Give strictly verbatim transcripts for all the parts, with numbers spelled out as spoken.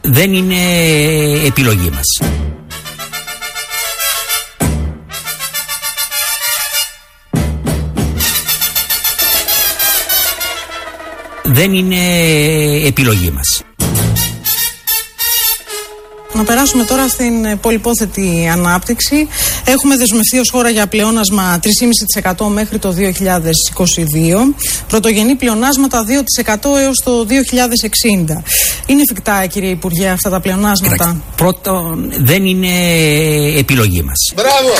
δεν είναι επιλογή μας. Δεν είναι επιλογή μας. Να περάσουμε τώρα στην πολυπόθετη ανάπτυξη. Έχουμε δεσμευτεί ως χώρα για πλεόνασμα τρία κόμμα πέντε τοις εκατό μέχρι το δύο χιλιάδες είκοσι δύο. Πρωτογενή πλεονάσματα δύο τοις εκατό έως το δύο χιλιάδες εξήντα. Είναι εφικτά, κύριε Υπουργέ, αυτά τα πλεονάσματα? Κοιτάξτε, πρώτον, δεν είναι επιλογή μας. Μπράβο!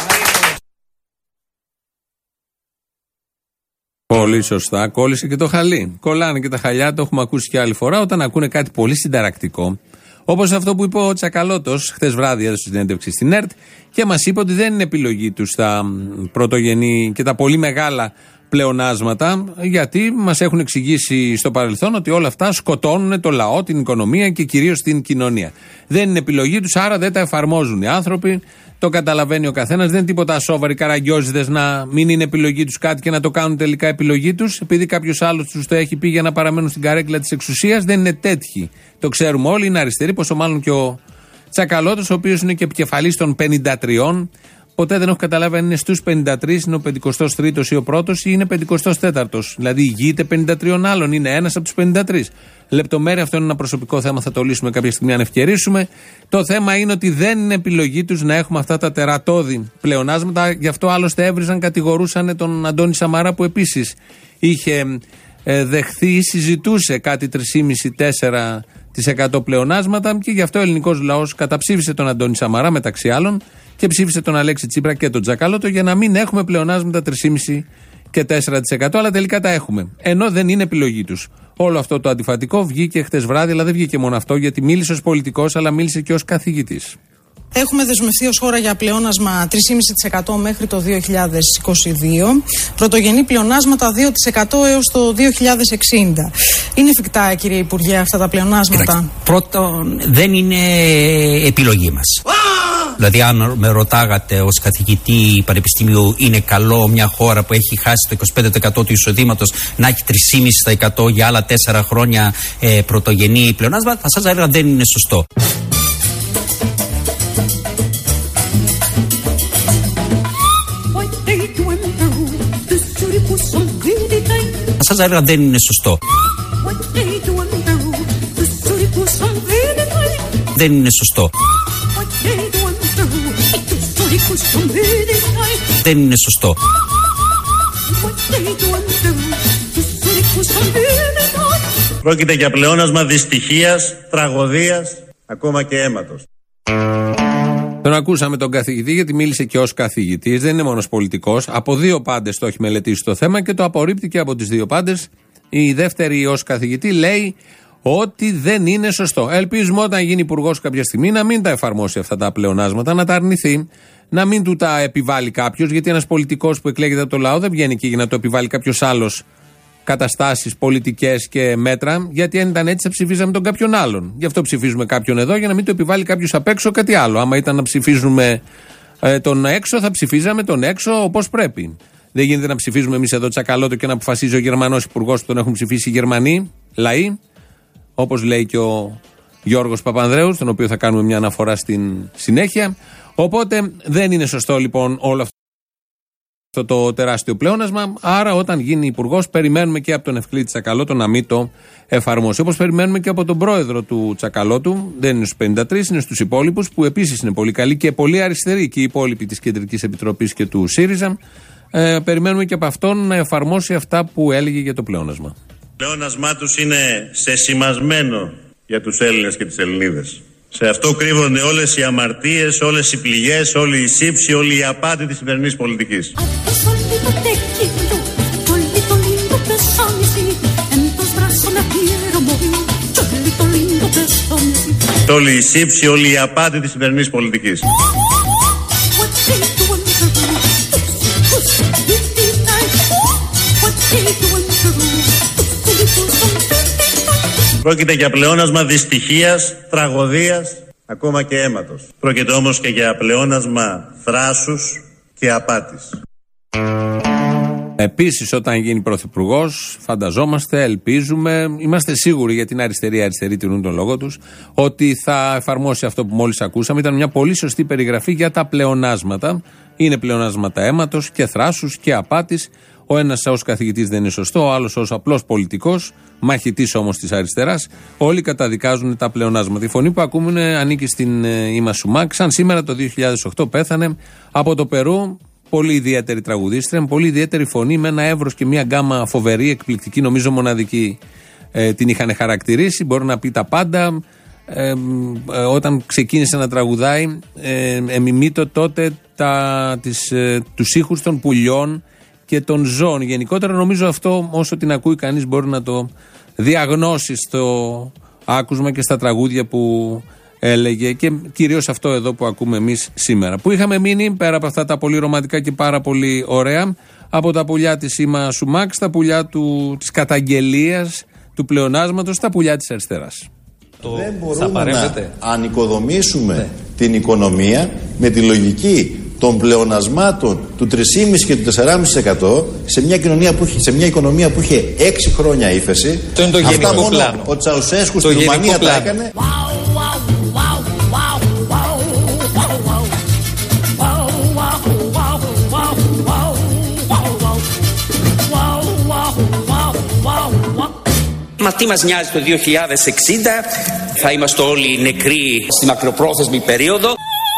Πολύ σωστά. Κόλλησε και το χαλί. Κολλάνε και τα χαλιά, το έχουμε ακούσει και άλλη φορά, όταν ακούνε κάτι πολύ συνταρακτικό. Όπως αυτό που είπε ο Τσακαλώτος, χθες βράδυ έδωσε συνέντευξη στην ΕΡΤ και μας είπε ότι δεν είναι επιλογή τους τα πρωτογενή και τα πολύ μεγάλα πλεονάσματα, γιατί μας έχουν εξηγήσει στο παρελθόν ότι όλα αυτά σκοτώνουν το λαό, την οικονομία και κυρίως την κοινωνία. Δεν είναι επιλογή τους, άρα δεν τα εφαρμόζουν οι άνθρωποι. Το καταλαβαίνει ο καθένας. Δεν είναι τίποτα σόβαροι καραγκιόζηδες να μην είναι επιλογή τους κάτι και να το κάνουν τελικά επιλογή τους, επειδή κάποιος άλλος τους το έχει πει για να παραμένουν στην καρέκλα της εξουσίας. Δεν είναι τέτοιοι. Το ξέρουμε όλοι. Είναι αριστεροί, πόσο μάλλον και ο Τσακαλώτος, ο οποίος είναι και επικεφαλής των πενήντα τριών. Ποτέ δεν έχω καταλάβει αν είναι στους πενήντα τρεις, είναι ο πενηκοστός τρίτος ή ο πρώτος, ή είναι πενηκοστός τέταρτος. Δηλαδή ηγείται πενήντα τριών άλλων, είναι ένας από τους πενήντα τρεις. Λεπτομέρεια, αυτό είναι ένα προσωπικό θέμα, θα το λύσουμε κάποια στιγμή αν ευκαιρίσουμε. Το θέμα είναι ότι δεν είναι επιλογή τους να έχουμε αυτά τα τερατώδη πλεονάσματα. Γι' αυτό άλλωστε έβριζαν, κατηγορούσαν τον Αντώνη Σαμαρά, που επίσης είχε ε, δεχθεί ή συζητούσε κάτι τρία κόμμα πέντε με τέσσερα τοις εκατό πλεονάσματα, και γι' αυτό ο ελληνικός λαός καταψήφισε τον Αντώνη Σαμαρά μεταξύ άλλων και ψήφισε τον Αλέξη Τσίπρα και τον Τσακαλώτο για να μην έχουμε πλεονάσματα τρία κόμμα πέντε και τέσσερα τοις εκατό, αλλά τελικά τα έχουμε. Ενώ δεν είναι επιλογή τους. Όλο αυτό το αντιφατικό βγήκε χτες βράδυ, αλλά δεν βγήκε μόνο αυτό, γιατί μίλησε ως πολιτικός, αλλά μίλησε και ως καθηγητής. Έχουμε δεσμευτεί ως χώρα για πλεόνασμα τρία κόμμα πέντε τοις εκατό μέχρι το δύο χιλιάδες είκοσι δύο. Πρωτογενή πλεονάσματα δύο τοις εκατό έως το δύο χιλιάδες εξήντα. Είναι εφικτά, κύριε Υπουργέ, αυτά τα πλεονάσματα? Κοιτάξτε, πρώτον, δεν είναι επιλογή μας. Δηλαδή, αν με ρωτάγατε ως καθηγητή πανεπιστήμιου, είναι καλό μια χώρα που έχει χάσει το είκοσι πέντε τοις εκατό του εισοδήματος να έχει τρία κόμμα πέντε τοις εκατό για άλλα τέσσερα χρόνια ε, πρωτογενή πλεονάσματα, θα σας έλεγα δεν είναι σωστό. Θα σας έλεγα δεν είναι σωστό. Δεν είναι σωστό. Δεν είναι σωστό. Πρόκειται για πλεόνασμα δυστυχίας, τραγωδίας, ακόμα και αίματος. Τον ακούσαμε τον καθηγητή, γιατί μίλησε και ως καθηγητής, δεν είναι μόνος πολιτικός. Από δύο πάντες το έχει μελετήσει το θέμα και το απορρίπτει και από τις δύο πάντες. Η δεύτερη ως καθηγητή λέει ότι δεν είναι σωστό. Ελπίζουμε όταν γίνει υπουργός κάποια στιγμή να μην τα εφαρμόσει αυτά τα πλεονάσματα, να τα αρνηθεί, να μην του τα επιβάλλει κάποιος, γιατί ένας πολιτικός που εκλέγεται από το λαό δεν βγαίνει εκεί για να το επιβάλλει κάποιος άλλος καταστάσεις, πολιτικές και μέτρα, γιατί αν ήταν έτσι θα ψηφίζαμε τον κάποιον άλλον. Γι' αυτό ψηφίζουμε κάποιον εδώ, για να μην το επιβάλλει κάποιος απ' έξω κάτι άλλο. Άμα ήταν να ψηφίζουμε ε, τον έξω, θα ψηφίζαμε τον έξω όπως πρέπει. Δεν γίνεται να ψηφίζουμε εμείς εδώ Τσακαλώτο και να αποφασίζει ο Γερμανός υπουργός που τον έχουν ψηφίσει οι Γερμανοί λαοί, όπως λέει και ο Γιώργος Παπανδρέου, τον οποίο θα κάνουμε μια αναφορά στην συνέχεια. Οπότε δεν είναι σωστό λοιπόν όλο αυτό το τεράστιο πλεόνασμα. Άρα, όταν γίνει υπουργός, περιμένουμε και από τον Ευκλήτη Τσακαλώτο να μην το εφαρμόσει. Όπως περιμένουμε και από τον πρόεδρο του Τσακαλώτου, δεν είναι στους πενήντα τρεις, είναι στους υπόλοιπους, που επίσης είναι πολύ καλοί και πολύ αριστεροί, και οι υπόλοιποι της Κεντρικής Επιτροπής και του ΣΥΡΙΖΑ. Ε, περιμένουμε και από αυτόν να εφαρμόσει αυτά που έλεγε για το πλεόνασμα. Το πλεόνασμά τους είναι σεσημασμένο για τους Έλληνες και τις Ελληνίδες. Σε αυτό κρύβονται όλες οι αμαρτίες, όλες οι πληγές, όλη η σύψη, όλη η απάτη της σημερινής πολιτικής. Όλη η σύψη, όλη η απάτη της σημερινής πολιτικής. Πρόκειται για πλεόνασμα δυστυχίας, τραγωδίας, ακόμα και αίματος. Πρόκειται όμως και για πλεόνασμα θράσους και απάτης. Επίσης, όταν γίνει πρωθυπουργός, φανταζόμαστε, ελπίζουμε, είμαστε σίγουροι, γιατί είναι αριστεροί, αριστεροί τηρούν τον λόγο τους, ότι θα εφαρμόσει αυτό που μόλις ακούσαμε. Ήταν μια πολύ σωστή περιγραφή για τα πλεονάσματα. Είναι πλεονάσματα αίματος και θράσους και απάτης. Ο ένας ως καθηγητής δεν είναι σωστό, ο άλλος ως απλός πολιτικός, μαχητής όμως της αριστεράς. Όλοι καταδικάζουν τα πλεονάσματα. Η φωνή που ακούμε ανήκει στην Ήμα Σουμάκ. Σαν σήμερα το δύο χιλιάδες οκτώ πέθανε από το Περού. Πολύ ιδιαίτερη τραγουδίστρια, με πολύ ιδιαίτερη φωνή, με ένα εύρος και μια γκάμα φοβερή, εκπληκτική, νομίζω μοναδική. Ε, την είχαν χαρακτηρίσει, μπορεί να πει τα πάντα. Ε, ε, όταν ξεκίνησε να τραγουδάει, ε, εμιμείτο τότε τα, τις, ε, τους ήχους των πουλιών και των ζώων. Γενικότερα νομίζω αυτό, όσο την ακούει κανείς, μπορεί να το διαγνώσει στο άκουσμα και στα τραγούδια που έλεγε, και κυρίως αυτό εδώ που ακούμε εμείς σήμερα. Που είχαμε μείνει, πέρα από αυτά τα πολύ ρομαντικά και πάρα πολύ ωραία, από τα πουλιά της Ήμα Σουμάκ στα πουλιά του, της καταγγελίας, του πλεονάσματος, στα πουλιά της αριστεράς. Δεν μπορούμε να ανοικοδομήσουμε ναι. την οικονομία με τη λογική των πλεονασμάτων του τρία κόμμα πέντε και του τέσσερα κόμμα πέντε τοις εκατό σε μια, κοινωνία που είχε, σε μια οικονομία που είχε έξι χρόνια ύφεση. Το είναι το Αυτά γενικό μόνο πλάνο. Ο Τσαουσέσκου στη Ρουμανία τα έκανε. Μα τι μας νοιάζει το δύο χιλιάδες εξήντα, θα είμαστε όλοι νεκροί στη μακροπρόθεσμη περίοδο.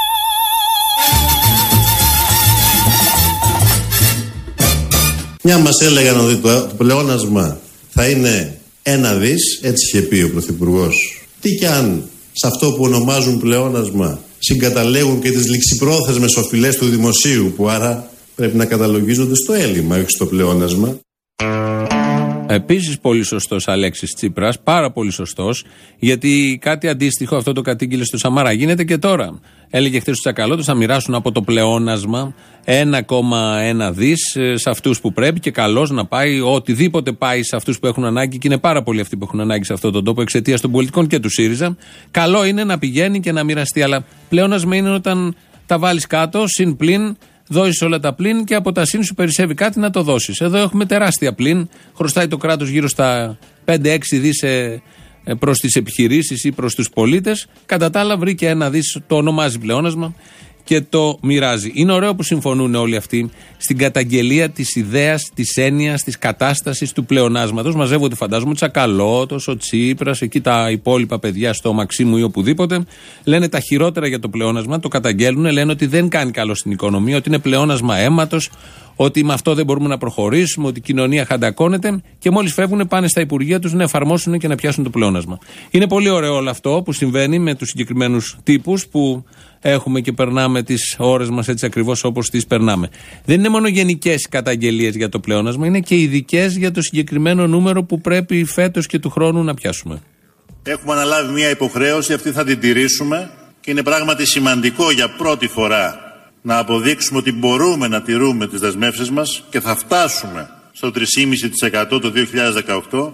Μια μας έλεγαν ότι το πλεόνασμα θα είναι ένα δις, έτσι είχε πει ο Πρωθυπουργός. Τι κι αν σε αυτό που ονομάζουν πλεόνασμα συγκαταλέγουν και τις ληξιπρόθεσμες οφειλές του δημοσίου, που άρα πρέπει να καταλογίζονται στο έλλειμμα, όχι στο πλεόνασμα. Επίσης πολύ σωστός Αλέξης Τσίπρας, πάρα πολύ σωστός, γιατί κάτι αντίστοιχο αυτό το κατήγγειλε στο Σαμαρά. Γίνεται και τώρα. Έλεγε χθες του Τσακαλώτος θα μοιράσουν από το πλεόνασμα ένα κόμμα ένα δις σε αυτούς που πρέπει, και καλώς να πάει οτιδήποτε πάει σε αυτούς που έχουν ανάγκη, και είναι πάρα πολλοί αυτοί που έχουν ανάγκη σε αυτόν τον τόπο εξαιτίας των πολιτικών και του ΣΥΡΙΖΑ. Καλό είναι να πηγαίνει και να μοιραστεί, αλλά πλεόνασμα είναι όταν τα βάλεις κάτω, συν πλην, δώσεις όλα τα πλην και από τα συν σου περισσεύει κάτι να το δώσεις. Εδώ έχουμε τεράστια πλην. Χρωστάει το κράτος γύρω στα πέντε έξι δις προς τις επιχειρήσεις ή προς τους πολίτες. Κατά τα άλλα βρήκε ένα δις, το ονομάζει πλεόνασμα και το μοιράζει. Είναι ωραίο που συμφωνούν όλοι αυτοί στην καταγγελία της ιδέας, της έννοιας, της κατάστασης του πλεονάσματος. Μαζεύονται, φαντάζομαι, ο Τσακαλώτος, ο Τσίπρας, εκεί τα υπόλοιπα παιδιά στο Μαξίμου ή οπουδήποτε. Λένε τα χειρότερα για το πλεόνασμα, το καταγγέλνουν, λένε ότι δεν κάνει καλό στην οικονομία, ότι είναι πλεόνασμα αίματος, ότι με αυτό δεν μπορούμε να προχωρήσουμε, ότι η κοινωνία χαντακώνεται, και μόλις φεύγουν πάνε στα υπουργεία τους να εφαρμόσουν και να πιάσουν το πλεόνασμα. Είναι πολύ ωραίο όλο αυτό που συμβαίνει με τους συγκεκριμένους τύπους που έχουμε και περνάμε τις ώρες μας έτσι ακριβώς όπως τις περνάμε. Δεν είναι μόνο γενικές καταγγελίες για το πλεόνασμα, είναι και ειδικές για το συγκεκριμένο νούμερο που πρέπει φέτος και του χρόνου να πιάσουμε. Έχουμε αναλάβει μια υποχρέωση, αυτή θα την τηρήσουμε, και είναι πράγματι σημαντικό για πρώτη φορά να αποδείξουμε ότι μπορούμε να τηρούμε τις δεσμεύσεις μας, και θα φτάσουμε στο τρία κόμμα πέντε τοις εκατό το δύο χιλιάδες δεκαοκτώ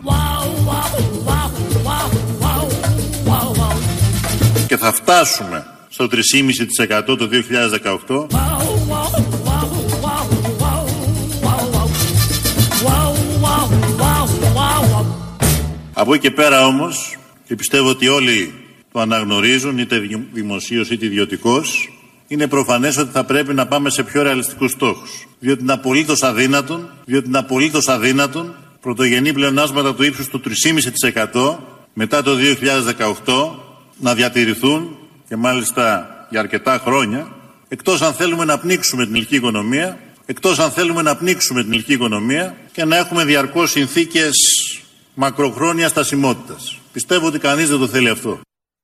και θα φτάσουμε στο τρία κόμμα πέντε τοις εκατό το δύο χιλιάδες δεκαοκτώ. Από εκεί και πέρα όμως, και πιστεύω ότι όλοι το αναγνωρίζουν, είτε δημοσίως είτε ιδιωτικώς, είναι προφανές ότι θα πρέπει να πάμε σε πιο ρεαλιστικούς στόχους. Διότι είναι απολύτως αδύνατον, διότι είναι απολύτως αδύνατον πρωτογενή πλεονάσματα του ύψους του τρία κόμμα πέντε τοις εκατό μετά το δύο χιλιάδες δεκαοκτώ να διατηρηθούν, και μάλιστα για αρκετά χρόνια, εκτός αν θέλουμε να πνίξουμε την ελληνική οικονομία, εκτός αν θέλουμε να πνίξουμε την ελληνική οικονομία και να έχουμε διαρκώς συνθήκες μακροχρόνιας στασιμότητας. Πιστεύω ότι κανείς δεν το θέλει αυτό.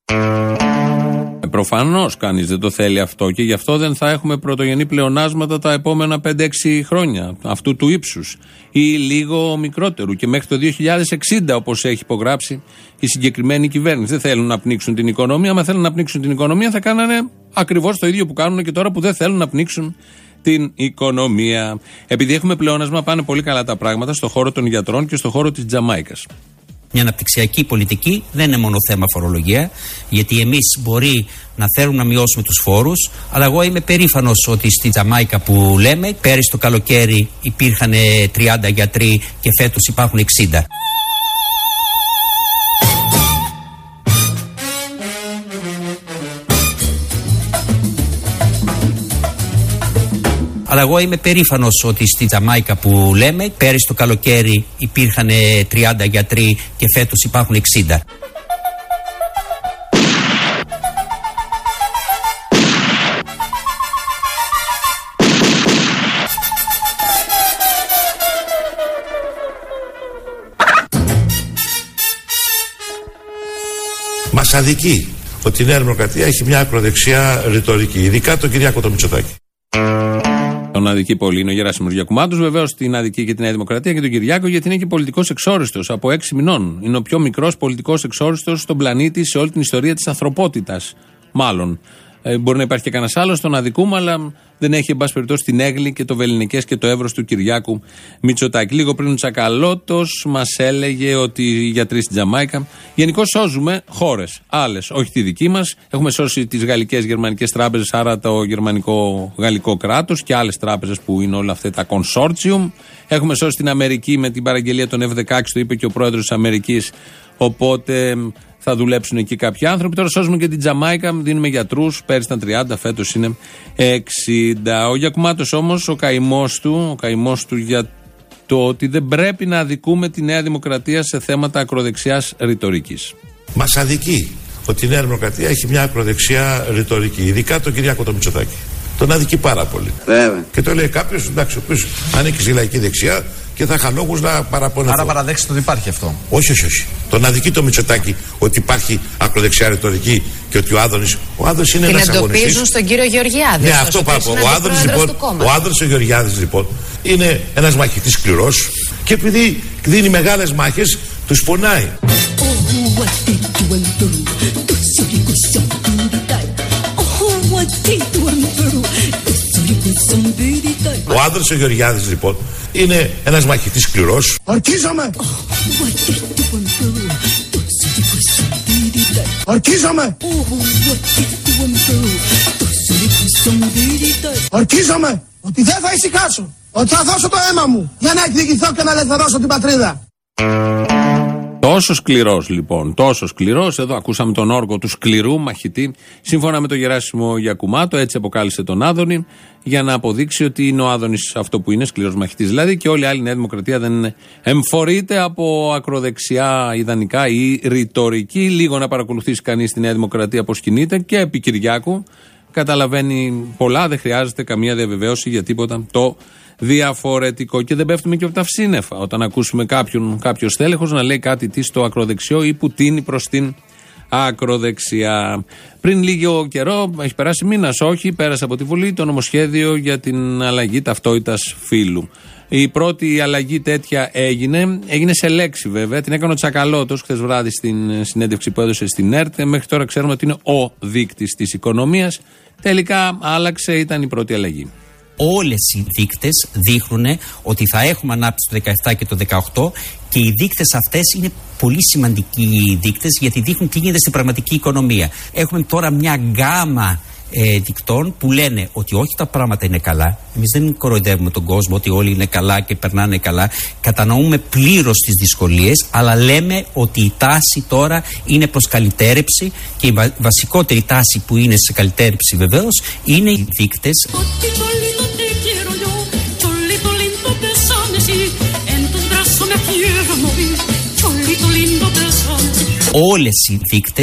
Προφανώς κανείς δεν το θέλει αυτό, και γι' αυτό δεν θα έχουμε πρωτογενή πλεονάσματα τα επόμενα πέντε έξι χρόνια αυτού του ύψους, ή λίγο μικρότερου, και μέχρι το δύο χιλιάδες εξήντα, όπως έχει υπογράψει η συγκεκριμένη κυβέρνηση. Δεν θέλουν να πνίξουν την οικονομία. Αν θέλουν να πνίξουν την οικονομία, θα κάνανε ακριβώς το ίδιο που κάνουν και τώρα, που δεν θέλουν να πνίξουν την οικονομία. Επειδή έχουμε πλεόνασμα, πάνε πολύ καλά τα πράγματα στο χώρο των γιατρών και στο χώρο της Τζαμάικας. Μια αναπτυξιακή πολιτική δεν είναι μόνο θέμα φορολογία, γιατί εμείς μπορεί να θέλουμε να μειώσουμε τους φόρους, αλλά εγώ είμαι περήφανος ότι στη Τζαμάικα που λέμε, πέρυσι το καλοκαίρι υπήρχαν τριάντα γιατροί και φέτος υπάρχουν εξήντα. Αλλά εγώ είμαι περήφανος ότι στη Τζαμάικα που λέμε, πέρυσι το καλοκαίρι υπήρχαν τριάντα γιατροί και φέτος υπάρχουν εξήντα. Μας αδικεί ότι η Νέα Δημοκρατία έχει μια ακροδεξιά ρητορική, ειδικά τον Κυριάκο τον Μητσοτάκη. Τον αδικεί πολύ είναι ο Γεράσιμος Γιακουμάτος. Βεβαίως την αδικεί και τη Νέα Δημοκρατία και τον Κυριάκο, γιατί είναι και πολιτικός εξόριστος από έξι μηνών. Είναι ο πιο μικρός πολιτικός εξόριστος στον πλανήτη σε όλη την ιστορία της ανθρωπότητας. Μάλλον. Ε, μπορεί να υπάρχει και κανένας άλλος, τον αδικούμε, αλλά δεν έχει, εν πάση περιπτώσει, την έγκλη και το βελληνικές και το εύρος του Κυριάκου Μητσοτάκη. Λίγο πριν ο Τσακαλώτος μας έλεγε ότι οι γιατροί στην Τζαμάικα γενικώς σώζουμε χώρες άλλες, όχι τη δική μας. Έχουμε σώσει τις γαλλικές, γερμανικές τράπεζες, άρα το γερμανικό-γαλλικό κράτος και άλλες τράπεζες που είναι όλα αυτά τα consortium. Έχουμε σώσει την Αμερική με την παραγγελία των εφ δεκαέξι, το είπε και ο πρόεδρος της Αμερικής. Οπότε θα δουλέψουν εκεί κάποιοι άνθρωποι. Τώρα σώζουμε και την Τζαμάικα, δίνουμε γιατρούς. Πέρυσι ήταν τριάντα, φέτος είναι εξήντα. Ο Γιακουμάτος όμως, ο καημός του, ο καημός του για το ότι δεν πρέπει να αδικούμε τη Νέα Δημοκρατία σε θέματα ακροδεξιάς ρητορικής. Μας αδικεί ότι η Νέα Δημοκρατία έχει μια ακροδεξιά ρητορική, ειδικά τον Κυριάκο τον Μητσοτάκη. Τον αδικεί πάρα πολύ. Βέβαια. Και το λέει κάποιος, εντάξει, ο οποίος ανήκει στη λαϊκή δεξιά και θα είχα λόγους να παραπονεθώ. Άρα παραδέξτε ότι υπάρχει αυτό. Όχι, όχι, όχι. Τον αδικεί το Μητσοτάκη ότι υπάρχει ακροδεξιά ρητορική και ότι ο Άδωνης. Ο Άδωνης είναι ένας αγωνιστής. Την εντοπίζουν στον κύριο Γεωργιάδη. Ναι, αυτό πάρα πολύ. Ο Άδωνης λοιπόν, ο Άδωνης ο Γεωργιάδης λοιπόν είναι ένας μαχητής σκληρός και επειδή δίνει μεγάλες μάχες, τους πονάει. Ο Άδωνης ο Γεωργιάδης λοιπόν είναι ένας μαχητής σκληρός. Ορκίζομαι! Ορκίζομαι! Ορκίζομαι ότι δεν θα ησυχάσω, ότι θα δώσω το αίμα μου για να εκδικηθώ και να ελευθερώσω την πατρίδα. Τόσο σκληρός λοιπόν, τόσο σκληρός. Εδώ ακούσαμε τον όργο του σκληρού μαχητή. Σύμφωνα με τον Γεράσιμο Γιακουμάτο, έτσι αποκάλυψε τον Άδωνη, για να αποδείξει ότι είναι ο Άδωνης αυτό που είναι, σκληρός μαχητής δηλαδή, και όλη η άλλη Νέα Δημοκρατία δεν εμφορείται από ακροδεξιά ιδανικά ή ρητορική. Λίγο να παρακολουθήσει κανείς τη Νέα Δημοκρατία πώς κινείται και επί Κυριάκου καταλαβαίνει πολλά, δεν χρειάζεται καμία διαβεβαίωση για τίποτα το διαφορετικό. Και δεν πέφτουμε και από τα φσίνεφα όταν ακούσουμε κάποιον, κάποιο στέλεχος να λέει κάτι τι στο ακροδεξιό ή που τίνει προς την ακροδεξιά. Πριν λίγο καιρό, έχει περάσει μήνας, όχι, πέρασε από τη Βουλή το νομοσχέδιο για την αλλαγή ταυτότητας φύλου. Η πρώτη αλλαγή τέτοια έγινε, έγινε σε λέξη βέβαια, την έκανε ο Τσακαλώτος χθες βράδυ στην συνέντευξη που έδωσε στην ΕΡΤ. Μέχρι τώρα ξέρουμε ότι είναι ο δείκτης της οικονομίας. Τελικά άλλαξε, ήταν η πρώτη αλλαγή. Όλες οι δείκτες δείχνουν ότι θα έχουμε ανάπτυξη το δεκαεπτά και το δεκαοκτώ και οι δείκτες αυτές είναι πολύ σημαντικοί δείκτες γιατί δείχνουν τι γίνεται στην πραγματική οικονομία. Έχουμε τώρα μια γκάμα ε, δικτών που λένε ότι όχι τα πράγματα είναι καλά. Εμείς δεν κοροϊδεύουμε τον κόσμο ότι όλοι είναι καλά και περνάνε καλά. Κατανοούμε πλήρως τις δυσκολίες, αλλά λέμε ότι η τάση τώρα είναι προς καλυτέρευση και η βα- βασικότερη τάση που είναι σε καλυτέρευση βεβαίως είναι οι δείκτες. Όλες οι δείκτες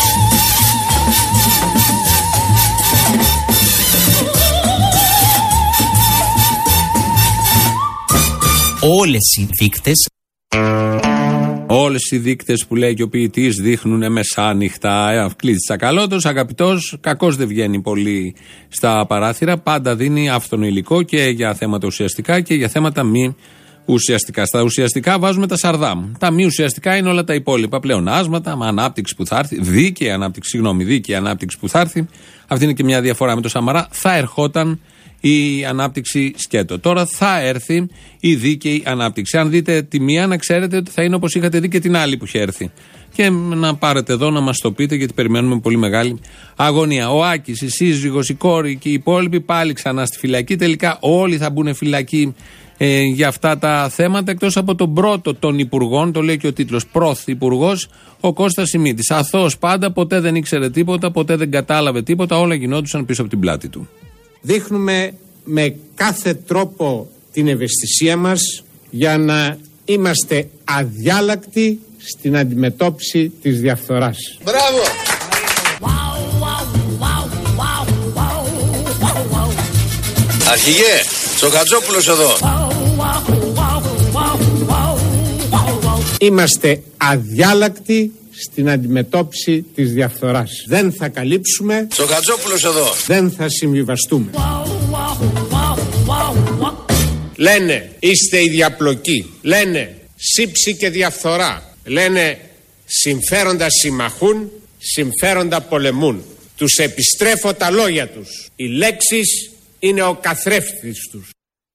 Όλες οι δείκτες Όλες οι δείκτες που λέει και ο ποιητής δείχνουν μεσάνυχτα. Ε, κλείσει Τσακαλώτος, αγαπητός, κακώς δεν βγαίνει πολύ στα παράθυρα. Πάντα δίνει άφθονο υλικό και για θέματα ουσιαστικά και για θέματα μη ουσιαστικά. Στα ουσιαστικά βάζουμε τα σαρδάμ. Τα μη ουσιαστικά είναι όλα τα υπόλοιπα. Πλεονάσματα, ανάπτυξη που θα έρθει. Δίκαιη ανάπτυξη, συγγνώμη, δίκαιη ανάπτυξη που θα έρθει. Αυτή είναι και μια διαφορά με το Σαμαρά. Θα ερχόταν η ανάπτυξη σκέτο. Τώρα θα έρθει η δίκαιη ανάπτυξη. Αν δείτε τη μία, να ξέρετε ότι θα είναι όπως είχατε δει και την άλλη που είχε έρθει. Και να πάρετε εδώ να μας το πείτε, γιατί περιμένουμε με πολύ μεγάλη αγωνία. Ο Άκης, η σύζυγος, η κόρη και οι υπόλοιποι πάλι ξανά στη φυλακή. Τελικά όλοι θα μπουν φυλακή ε, για αυτά τα θέματα, εκτός από τον πρώτο των υπουργών, το λέει και ο τίτλος, πρωθυπουργός, ο Κώστας Σιμίτης. Αθώος πάντα, ποτέ δεν ήξερε τίποτα, ποτέ δεν κατάλαβε τίποτα, όλα γινόντουσαν πίσω από την πλάτη του. Δείχνουμε με κάθε τρόπο την ευαισθησία μας για να είμαστε αδιάλακτοι στην αντιμετώπιση της διαφθοράς. Μπράβο! Αρχηγέ, Τσοχατζόπουλος εδώ. Είμαστε αδιάλακτοι στην αντιμετώπιση της διαφθοράς. Δεν θα καλύψουμε. Τσοχατζόπουλος εδώ. Δεν θα συμβιβαστούμε. Λένε είστε η διαπλοκή. Λένε σύψη και διαφθορά. Λένε συμφέροντα συμμαχούν, συμφέροντα πολεμούν. Τους επιστρέφω τα λόγια τους. Οι λέξεις είναι ο καθρέφτης τους.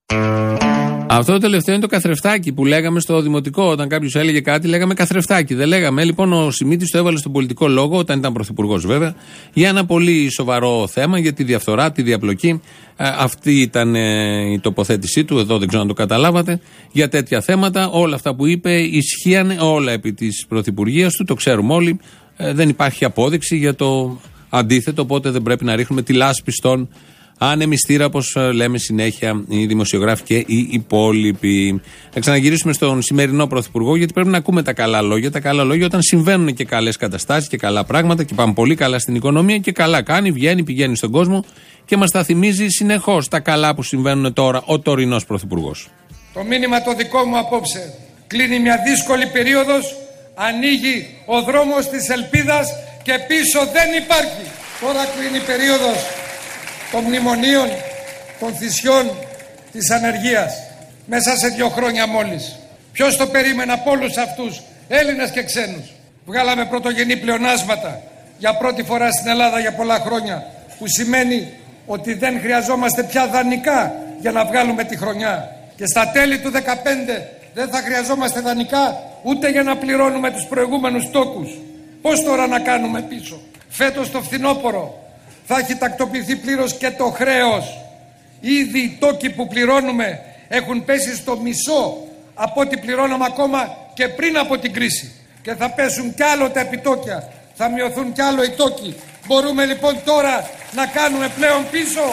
Αυτό το τελευταίο είναι το καθρεφτάκι που λέγαμε στο δημοτικό. Όταν κάποιος έλεγε κάτι, λέγαμε καθρεφτάκι. Δεν λέγαμε. Λοιπόν, ο Σιμίτης το έβαλε στον πολιτικό λόγο, όταν ήταν πρωθυπουργός βέβαια, για ένα πολύ σοβαρό θέμα, για τη διαφθορά, τη διαπλοκή. Αυτή ήταν η τοποθέτησή του. Εδώ δεν ξέρω αν το καταλάβατε. Για τέτοια θέματα, όλα αυτά που είπε ισχύανε όλα επί της πρωθυπουργίας του. Το ξέρουμε όλοι. Δεν υπάρχει απόδειξη για το αντίθετο. Οπότε δεν πρέπει να ρίχνουμε τη λάσπη στον ανεμιστήρα, όπως λέμε συνέχεια οι δημοσιογράφοι και οι υπόλοιποι. Θα ξαναγυρίσουμε στον σημερινό πρωθυπουργό, γιατί πρέπει να ακούμε τα καλά λόγια. Τα καλά λόγια όταν συμβαίνουν και καλές καταστάσεις και καλά πράγματα και πάμε πολύ καλά στην οικονομία και καλά κάνει, βγαίνει, πηγαίνει στον κόσμο και μας τα θυμίζει συνεχώς τα καλά που συμβαίνουν τώρα ο τωρινός πρωθυπουργός. Το μήνυμα το δικό μου απόψε: κλείνει μια δύσκολη περίοδος, ανοίγει ο δρόμος της ελπίδας και πίσω δεν υπάρχει. Τώρα κλείνει η περίοδος των μνημονίων, των θυσιών, της ανεργίας. Μέσα σε δύο χρόνια μόλις. Ποιος το περίμενε από όλους αυτούς, Έλληνες και ξένους. Βγάλαμε πρωτογενή πλεονάσματα για πρώτη φορά στην Ελλάδα για πολλά χρόνια, που σημαίνει ότι δεν χρειαζόμαστε πια δανεικά για να βγάλουμε τη χρονιά. Και στα τέλη του δεκαπέντε δεν θα χρειαζόμαστε δανεικά ούτε για να πληρώνουμε τους προηγούμενους τόκους. Πώς τώρα να κάνουμε πίσω? Φέτος το φθινόπωρο θα έχει τακτοποιηθεί πλήρως και το χρέος. Ήδη οι τόκοι που πληρώνουμε έχουν πέσει στο μισό από ό,τι πληρώναμε ακόμα και πριν από την κρίση. Και θα πέσουν κι άλλο τα επιτόκια, θα μειωθούν κι άλλο οι τόκοι. Μπορούμε λοιπόν τώρα να κάνουμε πλέον πίσω?